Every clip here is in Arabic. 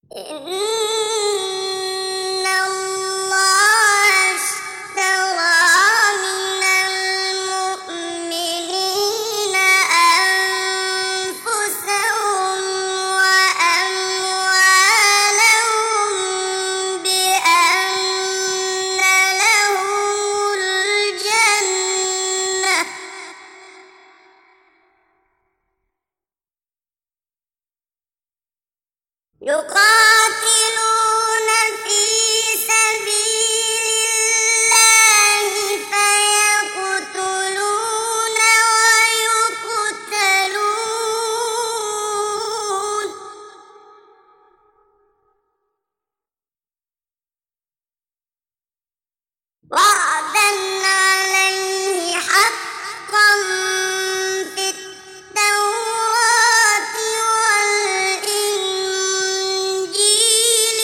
إن الله اشترى من المؤمنين أنفسهم وأموالهم بأن لهم الجنة يقاتلون في سبيل الله فيقتلون ويقتلون وعدا عليه حقا في التوراة والإنجيل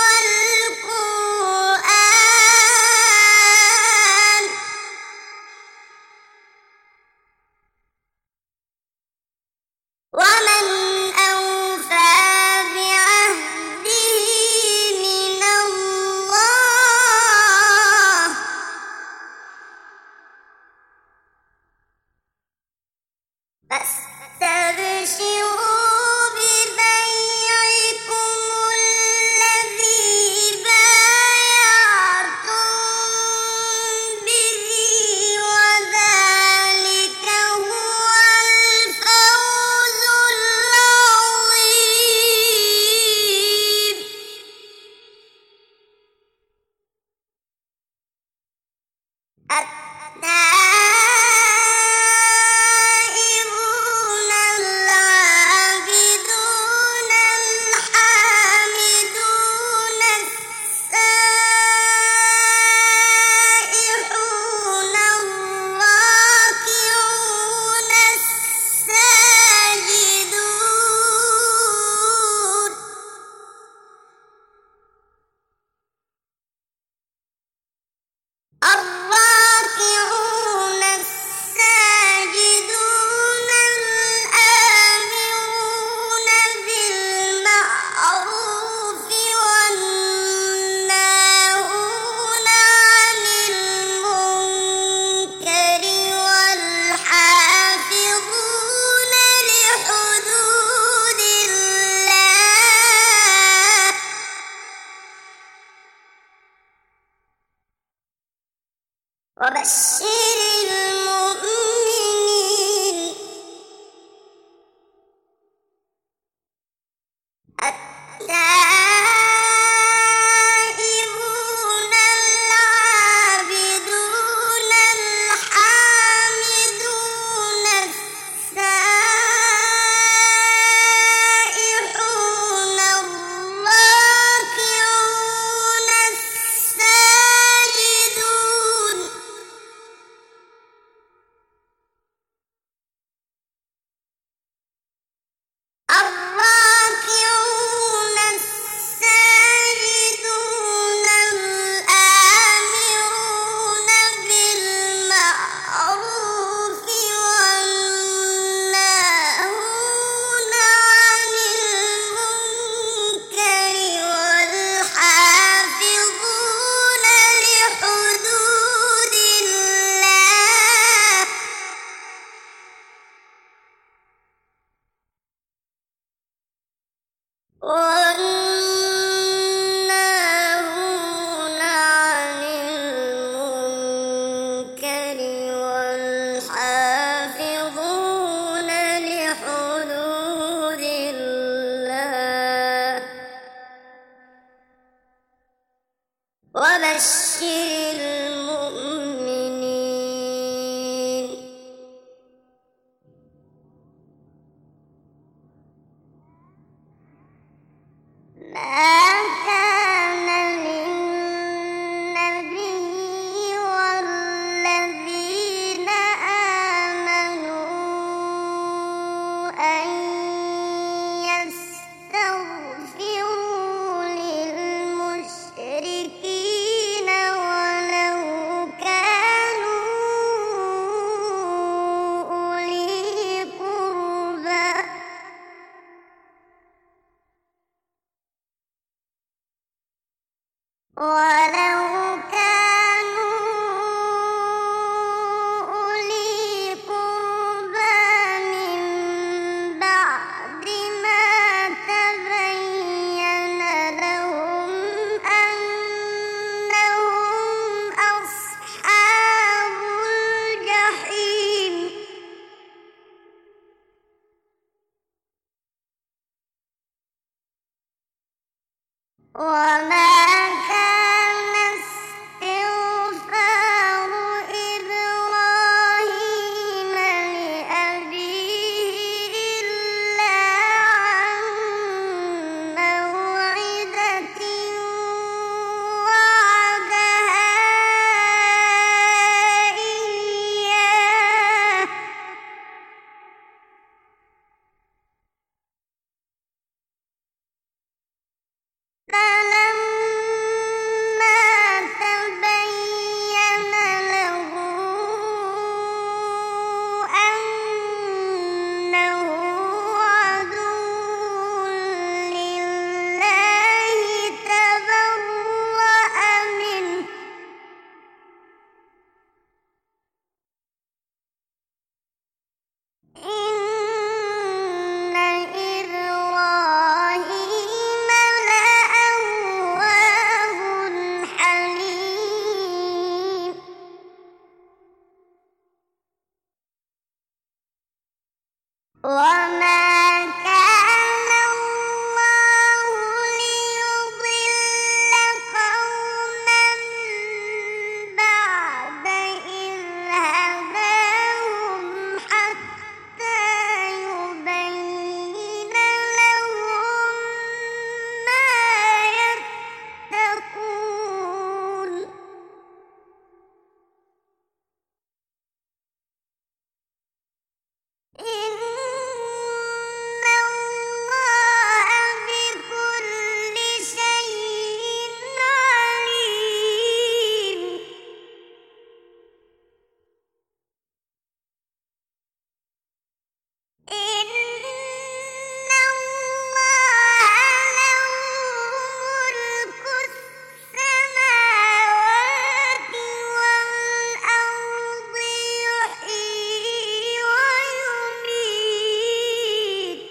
والقرآن ومن أوفى بعهده من الله فاستبشروا ببيعكم الذي بايعتم به وذلك هو الفوز العظيم. التائبون العابدون الحامدون السائحون الراكعون الساجدون الراكعون الساجدون الآمرون بالمعروف والناهون عن المنكر والحافظون لحدود الله وبشر المؤمنين. التائبون العابدون الحامدون السائحون الراكعون الساجدون الراكعون الساجدون الآمرون بالمعروف والناهون عن المنكر والحافظون لحدود الله والناهون عن المنكر والحافظون لحدود الله وبشر المؤمنين. ما كان للنبي والذين آمنوا أن يستغفروا للمشركين ولو ولو كانوا أولي قربى من بعد ما تبين لهم أنهم أصحاب الجحيم وما كان استغفار إبراهيم لأبيه إلا عن موعدة وعدها إياه فلما تبين له أنه عدو لله تبرأ منه إن إبراهيم لأواه حليم وما كان الله ليضل قوما بعد إذ هداهم حتى يبين لهم ما يتقون إن الله بكل شيء عليم إن الله له ملك السماوات والأرض يحيي ويميت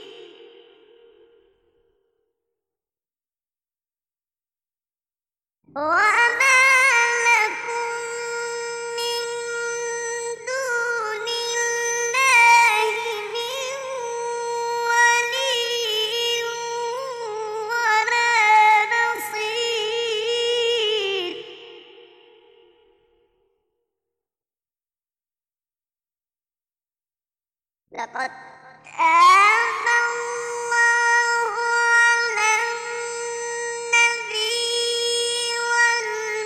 وما لكم من دون الله من ولي ولا نصير لقد تاب الله على النبي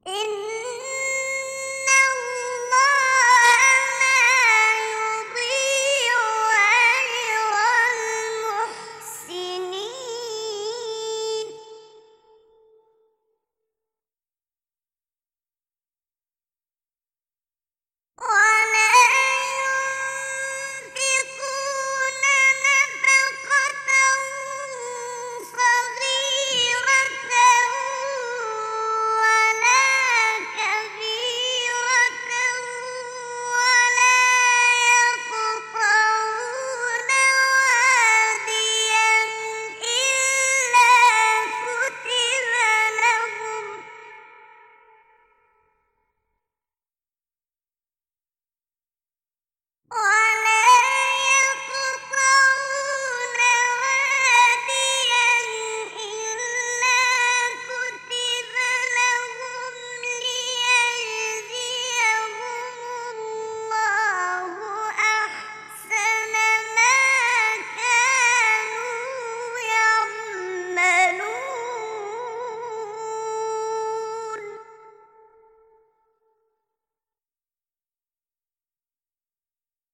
إن